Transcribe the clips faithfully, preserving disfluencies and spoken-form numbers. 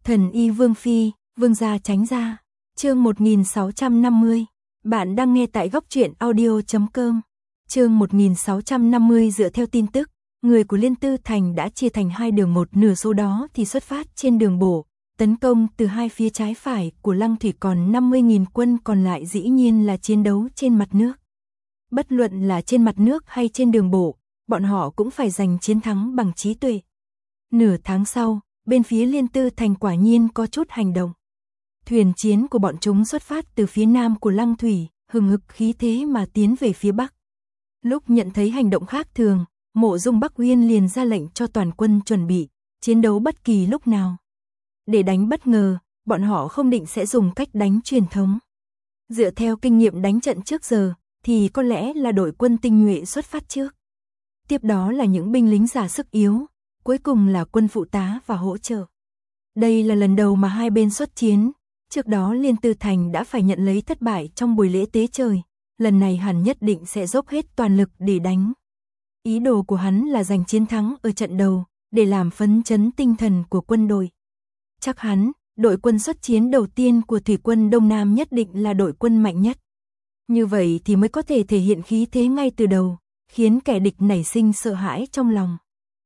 Thần y Vương Phi, Vương gia tránh ra. Chương một nghìn sáu trăm năm mươi. Bạn đang nghe tại góc truyện audio chấm com. Chương một nghìn sáu trăm năm mươi dựa theo tin tức, người của Liên Tư Thành đã chia thành hai đường, một nửa số đó thì xuất phát trên đường bộ, tấn công từ hai phía trái phải của Lăng Thủy, còn năm mươi nghìn quân còn lại dĩ nhiên là chiến đấu trên mặt nước. Bất luận là trên mặt nước hay trên đường bộ, bọn họ cũng phải giành chiến thắng bằng trí tuệ. Nửa tháng sau, bên phía Liên Tư Thành quả nhiên có chút hành động. Thuyền chiến của bọn chúng xuất phát từ phía nam của Lăng Thủy, hừng hực khí thế mà tiến về phía bắc. Lúc nhận thấy hành động khác thường, Mộ Dung Bắc Uyên liền ra lệnh cho toàn quân chuẩn bị, chiến đấu bất kỳ lúc nào. Để đánh bất ngờ, bọn họ không định sẽ dùng cách đánh truyền thống. Dựa theo kinh nghiệm đánh trận trước giờ, thì có lẽ là đội quân tinh nhuệ xuất phát trước. Tiếp đó là những binh lính giả sức yếu, cuối cùng là quân phụ tá và hỗ trợ. Đây là lần đầu mà hai bên xuất chiến, trước đó Liên Tư Thành đã phải nhận lấy thất bại trong buổi lễ tế trời, lần này hắn nhất định sẽ dốc hết toàn lực để đánh. Ý đồ của hắn là giành chiến thắng ở trận đầu, để làm phấn chấn tinh thần của quân đội. Chắc hắn, đội quân xuất chiến đầu tiên của thủy quân Đông Nam nhất định là đội quân mạnh nhất. Như vậy thì mới có thể thể hiện khí thế ngay từ đầu, khiến kẻ địch nảy sinh sợ hãi trong lòng.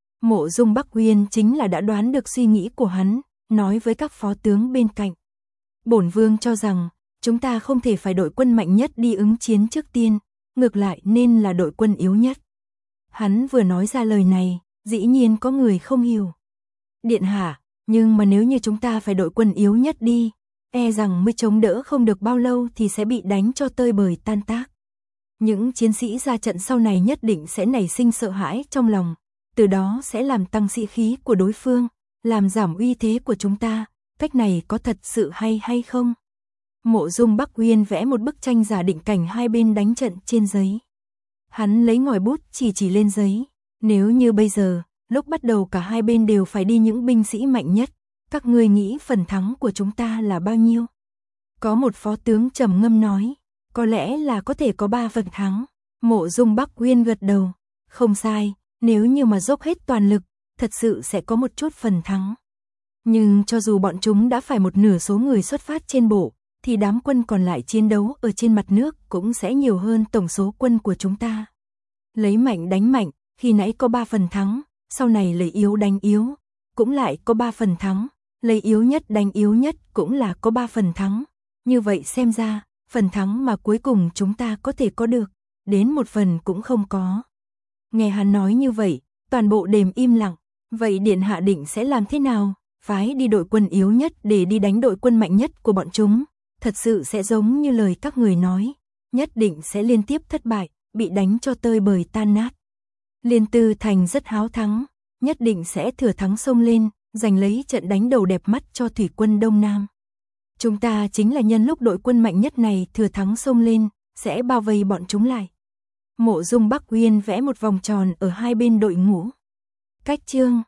Mộ Dung Bắc Uyên chính là đã đoán được suy nghĩ của hắn, nói với các phó tướng bên cạnh. Bổn vương cho rằng, chúng ta không thể phải đội quân mạnh nhất đi ứng chiến trước tiên, ngược lại nên là đội quân yếu nhất. Hắn vừa nói ra lời này, dĩ nhiên có người không hiểu. Điện hạ, nhưng mà nếu như chúng ta phải đội quân yếu nhất đi, e rằng mới chống đỡ không được bao lâu thì sẽ bị đánh cho tơi bời tan tác. Những chiến sĩ ra trận sau này nhất định sẽ nảy sinh sợ hãi trong lòng, từ đó sẽ làm tăng sĩ khí của đối phương, làm giảm uy thế của chúng ta, cách này có thật sự hay hay không? Mộ Dung Bắc Uyên vẽ một bức tranh giả định cảnh hai bên đánh trận trên giấy. Hắn lấy ngòi bút chỉ chỉ lên giấy, nếu như bây giờ, lúc bắt đầu cả hai bên đều phải đi những binh sĩ mạnh nhất, các ngươi nghĩ phần thắng của chúng ta là bao nhiêu? Có một phó tướng trầm ngâm nói, có lẽ là có thể có ba phần thắng. Mộ Dung Bắc Uyên gật đầu, không sai, nếu như mà dốc hết toàn lực, thật sự sẽ có một chút phần thắng. Nhưng cho dù bọn chúng đã phải một nửa số người xuất phát trên bộ, thì đám quân còn lại chiến đấu ở trên mặt nước cũng sẽ nhiều hơn tổng số quân của chúng ta. Lấy mạnh đánh mạnh, khi nãy có ba phần thắng, sau này lấy yếu đánh yếu, cũng lại có ba phần thắng, lấy yếu nhất đánh yếu nhất cũng là có ba phần thắng. Như vậy xem ra, phần thắng mà cuối cùng chúng ta có thể có được, đến một phần cũng không có. Nghe hắn nói như vậy, toàn bộ đêm im lặng, vậy điện hạ định sẽ làm thế nào? Phái đi đội quân yếu nhất để đi đánh đội quân mạnh nhất của bọn chúng, thật sự sẽ giống như lời các người nói, nhất định sẽ liên tiếp thất bại, bị đánh cho tơi bời tan nát. Liên Tư Thành rất háo thắng, nhất định sẽ thừa thắng xông lên, giành lấy trận đánh đầu đẹp mắt cho thủy quân Đông Nam. Chúng ta chính là nhân lúc đội quân mạnh nhất này thừa thắng xông lên, sẽ bao vây bọn chúng lại. Mộ Dung Bắc Uyên vẽ một vòng tròn ở hai bên đội ngũ. Cách chương